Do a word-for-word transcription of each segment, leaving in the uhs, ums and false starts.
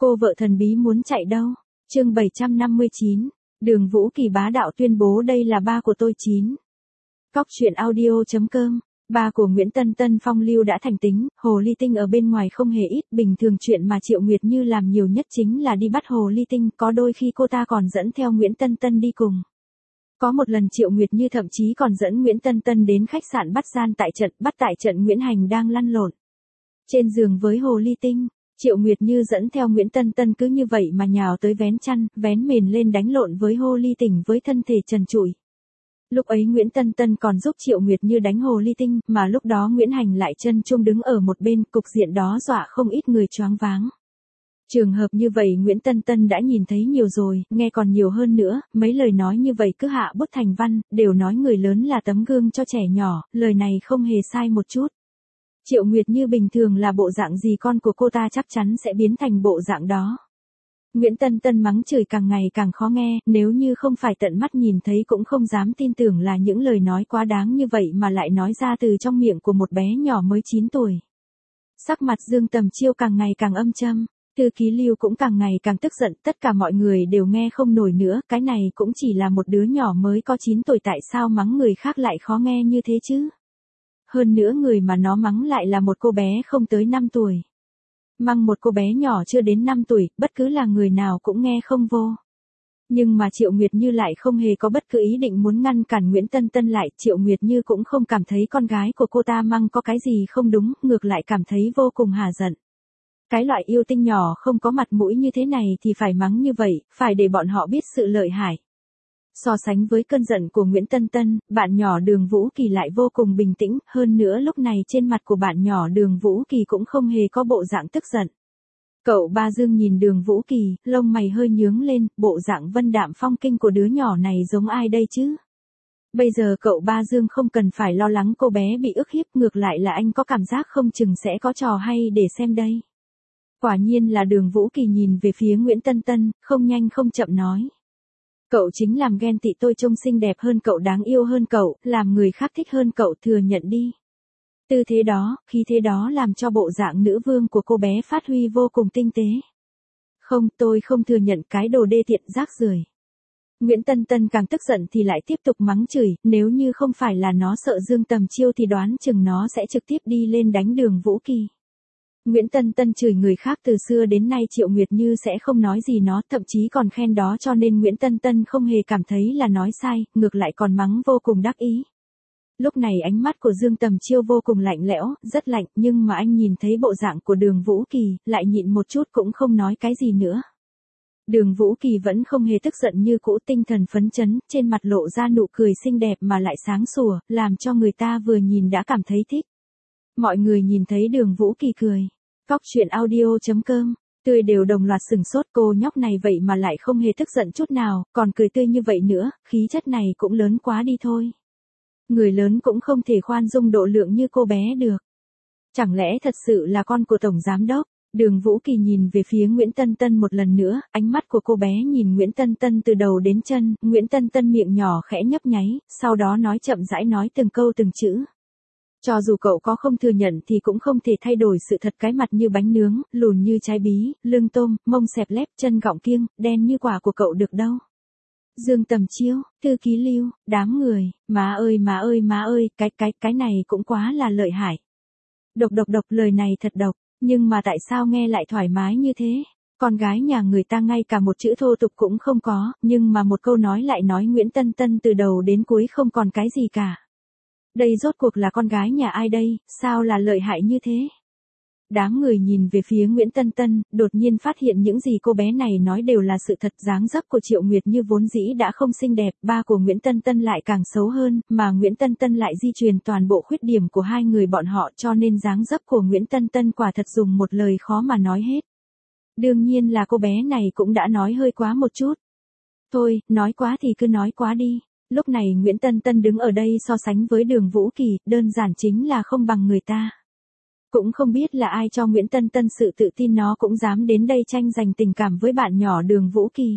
Cô vợ thần bí muốn chạy đâu? Chương bảy trăm năm mươi chín. Đường Vũ Kỳ bá đạo tuyên bố đây là ba của tôi chín. Cóc truyện audio chấm com. Ba của Nguyễn Tân Tân phong lưu đã thành tính, hồ ly tinh ở bên ngoài không hề ít, bình thường chuyện mà Triệu Nguyệt Như làm nhiều nhất chính là đi bắt hồ ly tinh, có đôi khi cô ta còn dẫn theo Nguyễn Tân Tân đi cùng. Có một lần Triệu Nguyệt Như thậm chí còn dẫn Nguyễn Tân Tân đến khách sạn bắt gian tại trận, bắt tại trận Nguyễn Hành đang lăn lộn trên giường với hồ ly tinh. Triệu Nguyệt Như dẫn theo Nguyễn Tân Tân cứ như vậy mà nhào tới vén chăn, vén mền lên đánh lộn với hồ ly tinh với thân thể trần trụi. Lúc ấy Nguyễn Tân Tân còn giúp Triệu Nguyệt Như đánh hồ ly tinh, mà lúc đó Nguyễn Hành lại chân chuông đứng ở một bên, cục diện đó dọa không ít người choáng váng. Trường hợp như vậy Nguyễn Tân Tân đã nhìn thấy nhiều rồi, nghe còn nhiều hơn nữa, mấy lời nói như vậy cứ hạ bút thành văn, đều nói người lớn là tấm gương cho trẻ nhỏ, lời này không hề sai một chút. Triệu Nguyệt Như bình thường là bộ dạng gì con của cô ta chắc chắn sẽ biến thành bộ dạng đó. Nguyễn Tân Tân mắng chửi càng ngày càng khó nghe, nếu như không phải tận mắt nhìn thấy cũng không dám tin tưởng là những lời nói quá đáng như vậy mà lại nói ra từ trong miệng của một bé nhỏ mới chín tuổi. Sắc mặt Dương Tầm Chiêu càng ngày càng âm châm, thư ký Lưu cũng càng ngày càng tức giận, tất cả mọi người đều nghe không nổi nữa, cái này cũng chỉ là một đứa nhỏ mới có chín tuổi tại sao mắng người khác lại khó nghe như thế chứ? Hơn nữa người mà nó mắng lại là một cô bé không tới năm tuổi. Mắng một cô bé nhỏ chưa đến năm tuổi, bất cứ là người nào cũng nghe không vô. Nhưng mà Triệu Nguyệt Như lại không hề có bất cứ ý định muốn ngăn cản Nguyễn Tân Tân lại, Triệu Nguyệt Như cũng không cảm thấy con gái của cô ta mắng có cái gì không đúng, ngược lại cảm thấy vô cùng hả giận. Cái loại yêu tinh nhỏ không có mặt mũi như thế này thì phải mắng như vậy, phải để bọn họ biết sự lợi hại. So sánh với cơn giận của Nguyễn Tân Tân, bạn nhỏ Đường Vũ Kỳ lại vô cùng bình tĩnh, hơn nữa lúc này trên mặt của bạn nhỏ Đường Vũ Kỳ cũng không hề có bộ dạng tức giận. Cậu ba Dương nhìn Đường Vũ Kỳ, lông mày hơi nhướng lên, bộ dạng vân đạm phong kinh của đứa nhỏ này giống ai đây chứ? Bây giờ cậu ba Dương không cần phải lo lắng cô bé bị ức hiếp, ngược lại là anh có cảm giác không chừng sẽ có trò hay để xem đây. Quả nhiên là Đường Vũ Kỳ nhìn về phía Nguyễn Tân Tân, không nhanh không chậm nói. Cậu chính làm ghen tị tôi trông xinh đẹp hơn cậu, đáng yêu hơn cậu, làm người khác thích hơn cậu, thừa nhận đi. Tư thế đó, khí thế đó làm cho bộ dạng nữ vương của cô bé phát huy vô cùng tinh tế. Không, tôi không thừa nhận, cái đồ đê tiện rác rưởi. Nguyễn Tân Tân càng tức giận thì lại tiếp tục mắng chửi, nếu như không phải là nó sợ Dương Tầm Chiêu thì đoán chừng nó sẽ trực tiếp đi lên đánh Đường Vũ Kỳ. Nguyễn Tân Tân chửi người khác từ xưa đến nay Triệu Nguyệt Như sẽ không nói gì nó, thậm chí còn khen đó, cho nên Nguyễn Tân Tân không hề cảm thấy là nói sai, ngược lại còn mắng vô cùng đắc ý. Lúc này ánh mắt của Dương Tầm Chiêu vô cùng lạnh lẽo, rất lạnh, nhưng mà anh nhìn thấy bộ dạng của Đường Vũ Kỳ, lại nhịn một chút cũng không nói cái gì nữa. Đường Vũ Kỳ vẫn không hề tức giận như cũ, tinh thần phấn chấn, trên mặt lộ ra nụ cười xinh đẹp mà lại sáng sủa, làm cho người ta vừa nhìn đã cảm thấy thích. Mọi người nhìn thấy Đường Vũ Kỳ cười. Cóc truyện audio chấm com. Tươi đều đồng loạt sừng sốt, cô nhóc này vậy mà lại không hề tức giận chút nào, còn cười tươi như vậy nữa, khí chất này cũng lớn quá đi thôi. Người lớn cũng không thể khoan dung độ lượng như cô bé được. Chẳng lẽ thật sự là con của Tổng Giám Đốc? Đường Vũ Kỳ nhìn về phía Nguyễn Tân Tân một lần nữa, ánh mắt của cô bé nhìn Nguyễn Tân Tân từ đầu đến chân, Nguyễn Tân Tân miệng nhỏ khẽ nhấp nháy, sau đó nói chậm rãi nói từng câu từng chữ. Cho dù cậu có không thừa nhận thì cũng không thể thay đổi sự thật, cái mặt như bánh nướng, lùn như trái bí, lưng tôm, mông xẹp lép, chân gọng kiêng, đen như quả của cậu được đâu. Dương Tầm Chiêu, thư ký Lưu, đám người, má ơi má ơi má ơi, cái cái cái này cũng quá là lợi hại. Độc độc độc, lời này thật độc, nhưng mà tại sao nghe lại thoải mái như thế? Con gái nhà người ta ngay cả một chữ thô tục cũng không có, nhưng mà một câu nói lại nói Nguyễn Tân Tân từ đầu đến cuối không còn cái gì cả. Đây rốt cuộc là con gái nhà ai đây, sao là lợi hại như thế? Đám người nhìn về phía Nguyễn Tân Tân, đột nhiên phát hiện những gì cô bé này nói đều là sự thật. Dáng dấp của Triệu Nguyệt Như vốn dĩ đã không xinh đẹp, ba của Nguyễn Tân Tân lại càng xấu hơn, mà Nguyễn Tân Tân lại di truyền toàn bộ khuyết điểm của hai người bọn họ, cho nên dáng dấp của Nguyễn Tân Tân quả thật dùng một lời khó mà nói hết. Đương nhiên là cô bé này cũng đã nói hơi quá một chút. Thôi, nói quá thì cứ nói quá đi. Lúc này Nguyễn Tân Tân đứng ở đây so sánh với Đường Vũ Kỳ, đơn giản chính là không bằng người ta. Cũng không biết là ai cho Nguyễn Tân Tân sự tự tin nó cũng dám đến đây tranh giành tình cảm với bạn nhỏ Đường Vũ Kỳ.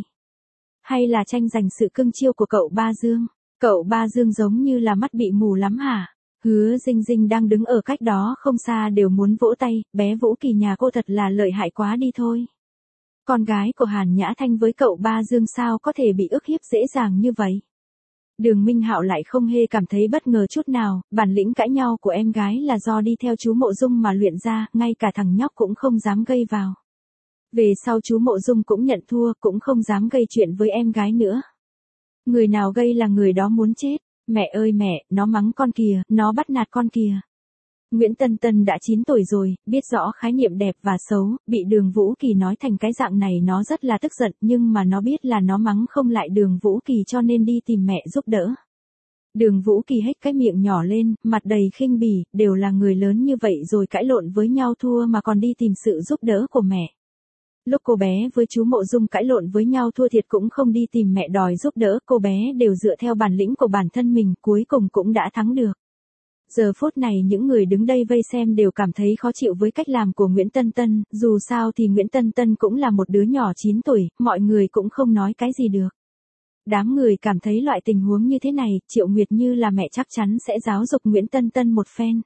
Hay là tranh giành sự cưng chiêu của cậu ba Dương. Cậu ba Dương giống như là mắt bị mù lắm hả? Hứa Dinh Dinh đang đứng ở cách đó không xa đều muốn vỗ tay, bé Vũ Kỳ nhà cô thật là lợi hại quá đi thôi. Con gái của Hàn Nhã Thanh với cậu ba Dương sao có thể bị ức hiếp dễ dàng như vậy. Đường Minh Hạo lại không hề cảm thấy bất ngờ chút nào, bản lĩnh cãi nhau của em gái là do đi theo chú Mộ Dung mà luyện ra, ngay cả thằng nhóc cũng không dám gây vào. Về sau chú Mộ Dung cũng nhận thua, cũng không dám gây chuyện với em gái nữa. Người nào gây là người đó muốn chết. Mẹ ơi mẹ, nó mắng con kìa, nó bắt nạt con kìa. Nguyễn Tân Tân đã chín tuổi rồi, biết rõ khái niệm đẹp và xấu, bị Đường Vũ Kỳ nói thành cái dạng này nó rất là tức giận, nhưng mà nó biết là nó mắng không lại Đường Vũ Kỳ cho nên đi tìm mẹ giúp đỡ. Đường Vũ Kỳ hết cái miệng nhỏ lên, mặt đầy khinh bỉ, đều là người lớn như vậy rồi cãi lộn với nhau thua mà còn đi tìm sự giúp đỡ của mẹ. Lúc cô bé với chú Mộ Dung cãi lộn với nhau thua thiệt cũng không đi tìm mẹ đòi giúp đỡ, cô bé đều dựa theo bản lĩnh của bản thân mình, cuối cùng cũng đã thắng được. Giờ phút này những người đứng đây vây xem đều cảm thấy khó chịu với cách làm của Nguyễn Tân Tân, dù sao thì Nguyễn Tân Tân cũng là một đứa nhỏ chín tuổi, mọi người cũng không nói cái gì được. Đám người cảm thấy loại tình huống như thế này, Triệu Nguyệt Như là mẹ chắc chắn sẽ giáo dục Nguyễn Tân Tân một phen.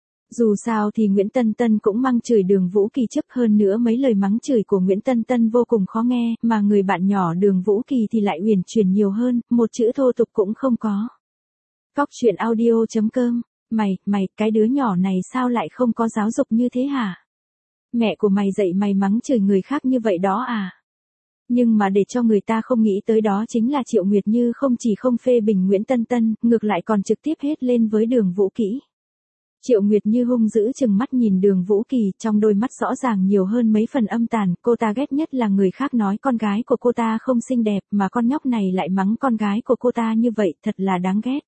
Dù sao thì Nguyễn Tân Tân cũng mắng chửi Đường Vũ Kỳ trước, hơn nữa mấy lời mắng chửi của Nguyễn Tân Tân vô cùng khó nghe, mà người bạn nhỏ Đường Vũ Kỳ thì lại uyển chuyển nhiều hơn, một chữ thô tục cũng không có. Cóc truyện audio chấm com. Mày, mày, cái đứa nhỏ này sao lại không có giáo dục như thế hả? Mẹ của mày dạy mày mắng chửi người khác như vậy đó à? Nhưng mà để cho người ta không nghĩ tới đó chính là Triệu Nguyệt Như không chỉ không phê bình Nguyễn Tân Tân, ngược lại còn trực tiếp hết lên với Đường Vũ Kỳ. Triệu Nguyệt Như hung dữ chừng mắt nhìn Đường Vũ Kỳ, trong đôi mắt rõ ràng nhiều hơn mấy phần âm tàn, cô ta ghét nhất là người khác nói con gái của cô ta không xinh đẹp, mà con nhóc này lại mắng con gái của cô ta như vậy, thật là đáng ghét.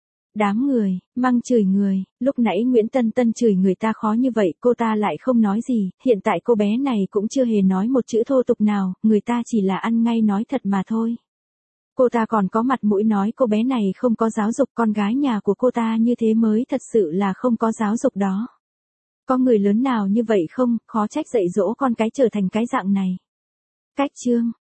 Đám người, mắng chửi người, lúc nãy Nguyễn Tân Tân chửi người ta khó như vậy, cô ta lại không nói gì, hiện tại cô bé này cũng chưa hề nói một chữ thô tục nào, người ta chỉ là ăn ngay nói thật mà thôi. Cô ta còn có mặt mũi nói cô bé này không có giáo dục, con gái nhà của cô ta như thế mới thật sự là không có giáo dục đó. Có người lớn nào như vậy không, khó trách dạy dỗ con cái trở thành cái dạng này. Cách chương